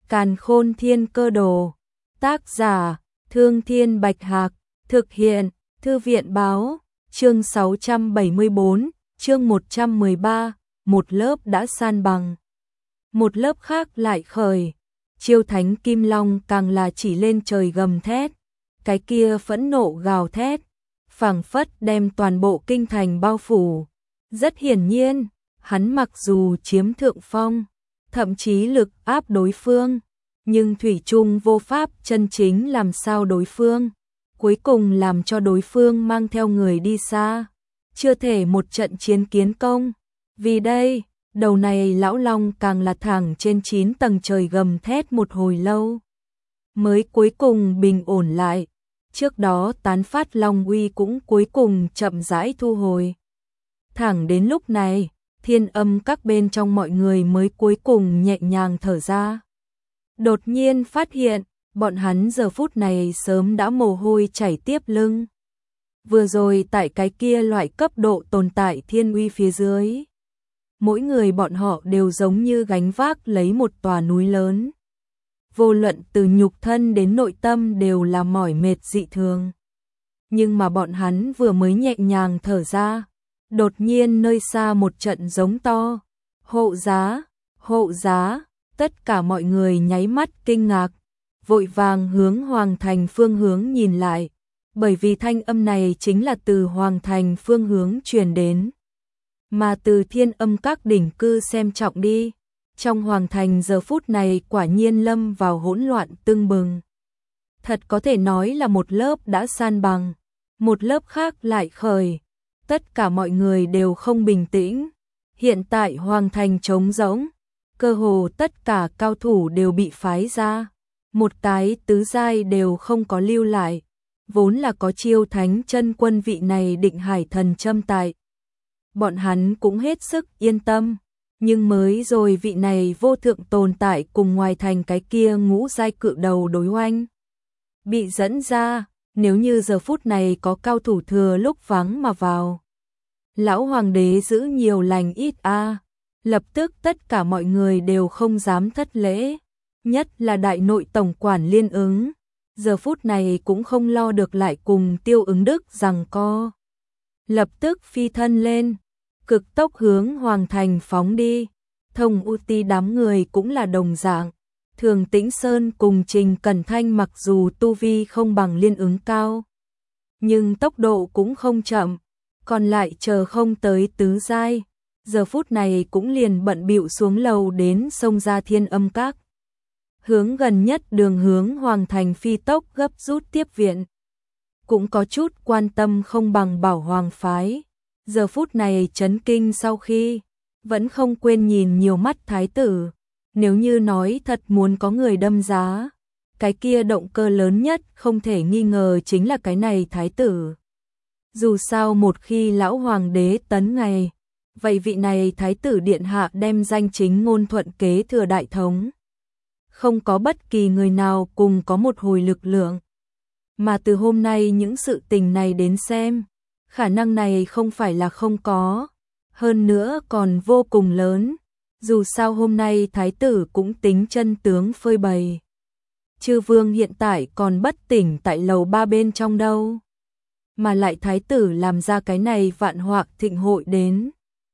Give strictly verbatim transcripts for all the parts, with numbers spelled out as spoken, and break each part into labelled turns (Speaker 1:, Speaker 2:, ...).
Speaker 1: Càn Khôn Thiên Cơ Đồ. Tác giả: Thương Thiên Bạch Hạc. Thực hiện: Thư viện Báo. Chương sáu trăm bảy mươi tư, chương một trăm mười ba, một lớp đã san bằng. Một lớp khác lại khởi. Chiêu Thánh Kim Long càng là chỉ lên trời gầm thét. Cái kia phẫn nộ gào thét, phảng phất đem toàn bộ kinh thành bao phủ. Rất hiển nhiên, hắn mặc dù chiếm thượng phong, thậm chí lực áp đối phương, nhưng thủy chung vô pháp chân chính làm sao đối phương, cuối cùng làm cho đối phương mang theo người đi xa, chưa thể một trận chiến kiến công. Vì đây, đầu này lão long càng là thẳng trên chín tầng trời gầm thét một hồi lâu, mới cuối cùng bình ổn lại. Trước đó tán phát long uy cũng cuối cùng chậm rãi thu hồi. Thẳng đến lúc này, Thiên Âm các bên trong mọi người mới cuối cùng nhẹ nhàng thở ra. Đột nhiên phát hiện, bọn hắn giờ phút này sớm đã mồ hôi chảy tiếp lưng. Vừa rồi tại cái kia loại cấp độ tồn tại thiên uy phía dưới, mỗi người bọn họ đều giống như gánh vác lấy một tòa núi lớn. Vô luận từ nhục thân đến nội tâm đều là mỏi mệt dị thường. Nhưng mà bọn hắn vừa mới nhẹ nhàng thở ra, đột nhiên nơi xa một trận giống to. Hộ giá, hộ giá, tất cả mọi người nháy mắt kinh ngạc, vội vàng hướng Hoàng Thành phương hướng nhìn lại, bởi vì thanh âm này chính là từ Hoàng Thành phương hướng truyền đến. Mà từ Thiên Âm các đỉnh cư xem trọng đi. Trong Hoàng Thành giờ phút này quả nhiên lâm vào hỗn loạn tưng bừng. Thật có thể nói là một lớp đã san bằng, một lớp khác lại khởi. Tất cả mọi người đều không bình tĩnh. Hiện tại Hoàng Thành trống rỗng, cơ hồ tất cả cao thủ đều bị phái ra. Một cái tứ giai đều không có lưu lại. Vốn là có Chiêu Thánh chân quân vị này định hải thần châm tại. Bọn hắn cũng hết sức yên tâm. Nhưng mới rồi vị này vô thượng tồn tại cùng ngoài thành cái kia ngũ giai cự đầu đối oanh. Bị dẫn ra, nếu như giờ phút này có cao thủ thừa lúc vắng mà vào. Lão Hoàng đế giữ nhiều lành ít a, lập tức tất cả mọi người đều không dám thất lễ. Nhất là đại nội tổng quản Liên Ứng, giờ phút này cũng không lo được lại cùng Tiêu Ứng Đức giằng co. Lập tức phi thân lên, cực tốc hướng Hoàng Thành phóng đi. Thông U Ti đám người cũng là đồng dạng. Thường Tĩnh Sơn cùng Trình Cẩn Thanh mặc dù tu vi không bằng Liên Ứng cao, nhưng tốc độ cũng không chậm, còn lại chờ không tới tứ giai, giờ phút này cũng liền bận bịu xuống lầu đến xông ra Thiên Âm các. Hướng gần nhất đường hướng Hoàng Thành phi tốc gấp rút tiếp viện. Cũng có chút quan tâm không bằng Bảo Hoàng phái. Giờ phút này chấn kinh sau khi, vẫn không quên nhìn nhiều mắt thái tử. Nếu như nói thật muốn có người đâm giá, cái kia động cơ lớn nhất không thể nghi ngờ chính là cái này thái tử. Dù sao một khi lão hoàng đế tấn ngày, vậy vị này thái tử điện hạ đem danh chính ngôn thuận kế thừa đại thống. Không có bất kỳ người nào cùng có một hồi lực lượng. Mà từ hôm nay những sự tình này đến xem, khả năng này không phải là không có, hơn nữa còn vô cùng lớn. Dù sao hôm nay thái tử cũng tính chân tướng phơi bày. Chư vương hiện tại còn bất tỉnh tại lầu ba bên trong đâu. Mà lại thái tử làm ra cái này vạn họa thịnh hội đến.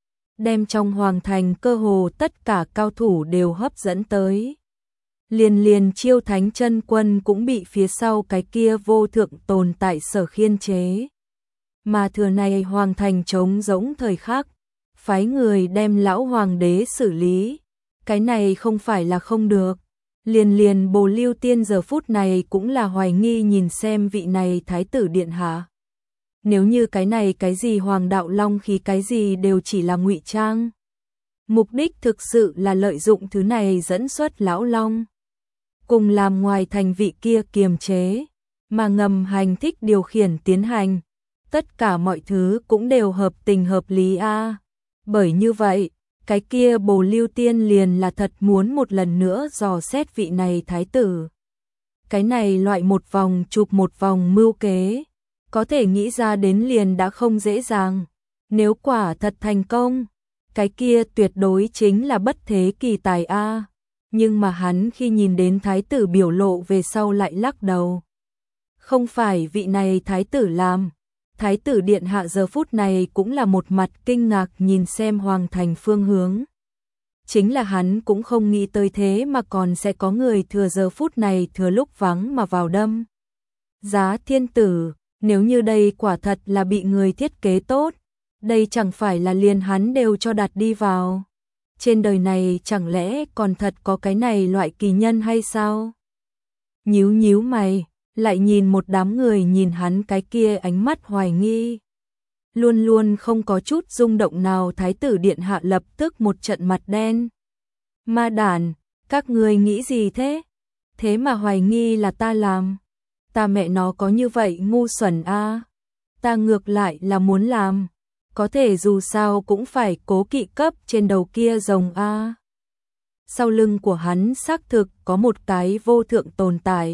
Speaker 1: Đem trong Hoàng Thành cơ hồ tất cả cao thủ đều hấp dẫn tới. Liền liền Chiêu Thánh chân quân cũng bị phía sau cái kia vô thượng tồn tại sở khiên chế. Mà thừa này Hoàng Thành trống rỗng thời khắc, phái người đem lão hoàng đế xử lý. Cái này không phải là không được. Liền liền Bồ Lưu Tiên giờ phút này cũng là hoài nghi nhìn xem vị này thái tử điện hạ. Nếu như cái này cái gì hoàng đạo long khí cái gì đều chỉ là ngụy trang. Mục đích thực sự là lợi dụng thứ này dẫn xuất lão long. Cùng làm ngoài thành vị kia kiềm chế, mà ngầm hành thích điều khiển tiến hành. Tất cả mọi thứ cũng đều hợp tình hợp lý a. Bởi như vậy, cái kia Bồ Lưu Tiên liền là thật muốn một lần nữa dò xét vị này thái tử. Cái này loại một vòng chụp một vòng mưu kế, có thể nghĩ ra đến liền đã không dễ dàng. Nếu quả thật thành công, cái kia tuyệt đối chính là bất thế kỳ tài a. Nhưng mà hắn khi nhìn đến thái tử biểu lộ về sau lại lắc đầu. Không phải vị này thái tử làm. Thái tử điện hạ giờ phút này cũng là một mặt kinh ngạc nhìn xem hoàng thành phương hướng. Chính là hắn cũng không nghĩ tới thế mà còn sẽ có người thừa giờ phút này thừa lúc vắng mà vào đâm. Giá thiên tử, nếu như đây quả thật là bị người thiết kế tốt, đây chẳng phải là liền hắn đều cho đặt đi vào. Trên đời này chẳng lẽ còn thật có cái này loại kỳ nhân hay sao? Nhíu nhíu mày, lại nhìn một đám người nhìn hắn cái kia ánh mắt hoài nghi. Luôn luôn không có chút rung động nào thái tử điện hạ lập tức một trận mặt đen. Ma đản, các người nghĩ gì thế? Thế mà hoài nghi là ta làm. Ta mẹ nó có như vậy ngu xuẩn a? À? Ta ngược lại là muốn làm. Có thể dù sao cũng phải cố kỵ cấp trên đầu kia rồng a. À? Sau lưng của hắn xác thực có một cái vô thượng tồn tại.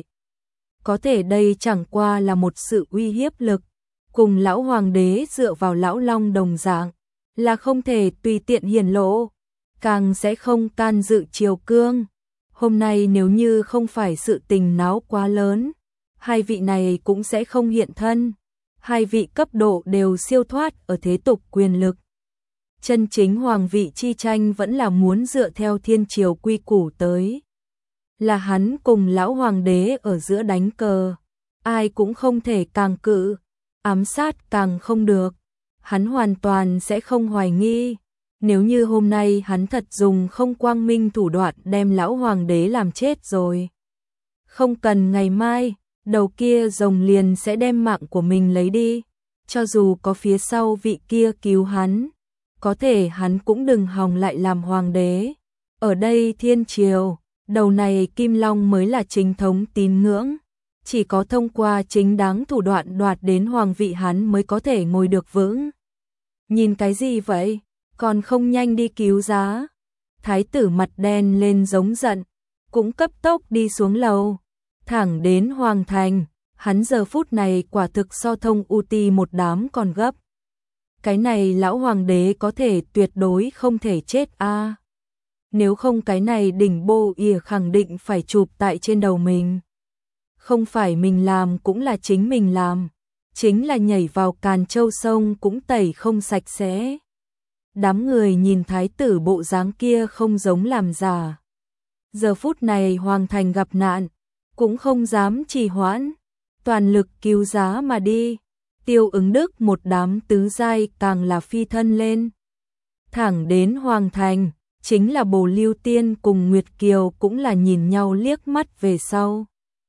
Speaker 1: Có thể đây chẳng qua là một sự uy hiếp lực. Cùng lão hoàng đế dựa vào lão long đồng dạng, là không thể tùy tiện hiển lộ, càng sẽ không can dự triều cương. Hôm nay nếu như không phải sự tình náo quá lớn, hai vị này cũng sẽ không hiện thân. Hai vị cấp độ đều siêu thoát ở thế tục quyền lực. Chân chính hoàng vị chi tranh vẫn là muốn dựa theo thiên triều quy củ tới. Là hắn cùng lão hoàng đế ở giữa đánh cờ, ai cũng không thể càng cự. Ám sát càng không được, hắn hoàn toàn sẽ không hoài nghi. Nếu như hôm nay hắn thật dùng không quang minh thủ đoạn đem lão hoàng đế làm chết rồi. Không cần ngày mai, đầu kia rồng liền sẽ đem mạng của mình lấy đi. Cho dù có phía sau vị kia cứu hắn, có thể hắn cũng đừng hòng lại làm hoàng đế. Ở đây thiên triều, đầu này Kim Long mới là chính thống tín ngưỡng. Chỉ có thông qua chính đáng thủ đoạn đoạt đến hoàng vị hắn mới có thể ngồi được vững. Nhìn cái gì vậy? Còn không nhanh đi cứu giá. Thái tử mặt đen lên giống giận, cũng cấp tốc đi xuống lầu, thẳng đến hoàng thành. Hắn giờ phút này quả thực so thông u ti một đám còn gấp. Cái này lão hoàng đế có thể tuyệt đối không thể chết a. À. Nếu không cái này đỉnh bô ỉa khẳng định phải chụp tại trên đầu mình. Không phải mình làm cũng là chính mình làm, chính là nhảy vào Càn Châu sông cũng tẩy không sạch sẽ. Đám người nhìn thái tử bộ dáng kia không giống làm giả. Giờ phút này hoàng thành gặp nạn, cũng không dám trì hoãn, toàn lực cứu giá mà đi. Tiêu Ứng Đức một đám tứ giai càng là phi thân lên. Thẳng đến hoàng thành, chính là Bồ Lưu Tiên cùng Nguyệt Kiều cũng là nhìn nhau liếc mắt về sau.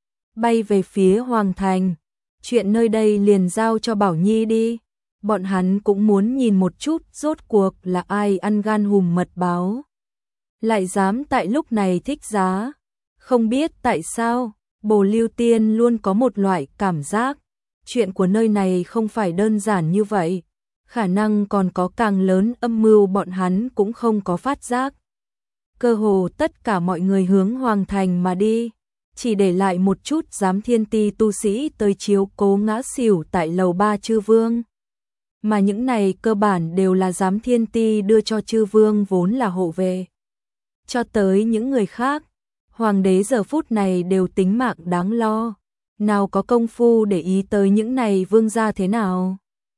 Speaker 1: Bay về phía hoàng thành, chuyện nơi đây liền giao cho Bảo Nhi đi. Bọn hắn cũng muốn nhìn một chút rốt cuộc là ai ăn gan hùm mật báo. Lại dám tại lúc này thích giá. Không biết tại sao, Bồ Lưu Tiên luôn có một loại cảm giác. Chuyện của nơi này không phải đơn giản như vậy. Khả năng còn có càng lớn âm mưu bọn hắn cũng không có phát giác. Cơ hồ tất cả mọi người hướng hoàng thành mà đi. Chỉ để lại một chút giám thiên ti tu sĩ tới chiếu cố ngã xỉu tại lầu ba chư vương. Mà những này cơ bản đều là giám thiên ti đưa cho chư vương vốn là hộ vệ. Cho tới những người khác, hoàng đế giờ phút này đều tính mạng đáng lo. Nào có công phu để ý tới những này vương gia thế nào.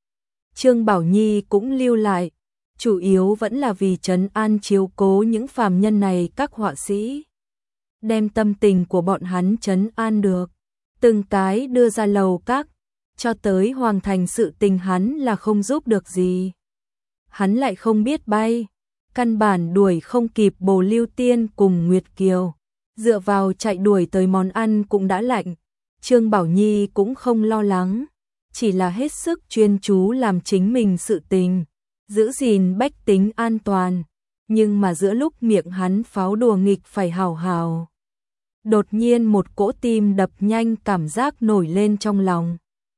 Speaker 1: Trương Bảo Nhi cũng lưu lại, chủ yếu vẫn là vì trấn an chiếu cố những phàm nhân này các họa sĩ. Đem tâm tình của bọn hắn trấn an được, từng cái đưa ra lầu các, cho tới hoàng thành sự tình hắn là không giúp được gì. Hắn lại không biết bay, căn bản đuổi không kịp Bồ Lưu Tiên cùng Nguyệt Kiều, dựa vào chạy đuổi tới món ăn cũng đã lạnh. Trương Bảo Nhi cũng không lo lắng, chỉ là hết sức chuyên chú làm chính mình sự tình, giữ gìn bách tính an toàn. Nhưng mà giữa lúc miệng hắn pháo đùa nghịch phải hào hào, đột nhiên một cỗ tim đập nhanh cảm giác nổi lên trong lòng.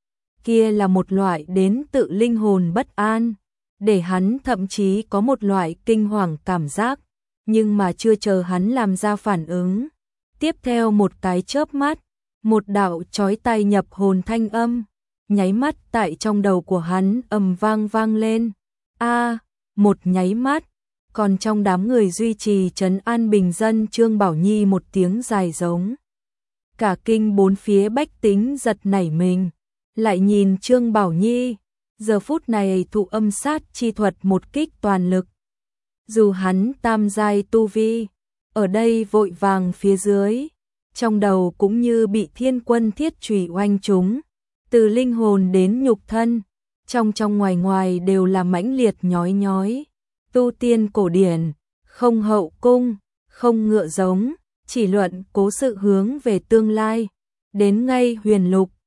Speaker 1: Kia là một loại đến tự linh hồn bất an, để hắn thậm chí có một loại kinh hoàng cảm giác. Nhưng mà chưa chờ hắn làm ra phản ứng, tiếp theo một cái chớp mắt, một đạo chói tai nhập hồn thanh âm, nháy mắt tại trong đầu của hắn ầm vang vang lên. A, à, một nháy mắt, Còn trong đám người duy trì trấn an bình dân, Trương Bảo Nhi một tiếng dài giống. Cả kinh bốn phía bách tính giật nảy mình, lại nhìn Trương Bảo Nhi, giờ phút này thụ âm sát chi thuật một kích toàn lực. Dù hắn tam giai tu vi, ở đây vội vàng phía dưới, trong đầu cũng như bị thiên quân thiết chùy oanh trúng, từ linh hồn đến nhục thân, trong trong ngoài ngoài đều là mãnh liệt nhói nhói. Tu tiên cổ điển, không hậu cung, không ngựa giống, chỉ luận cố sự hướng về tương lai, đến ngay huyền lục,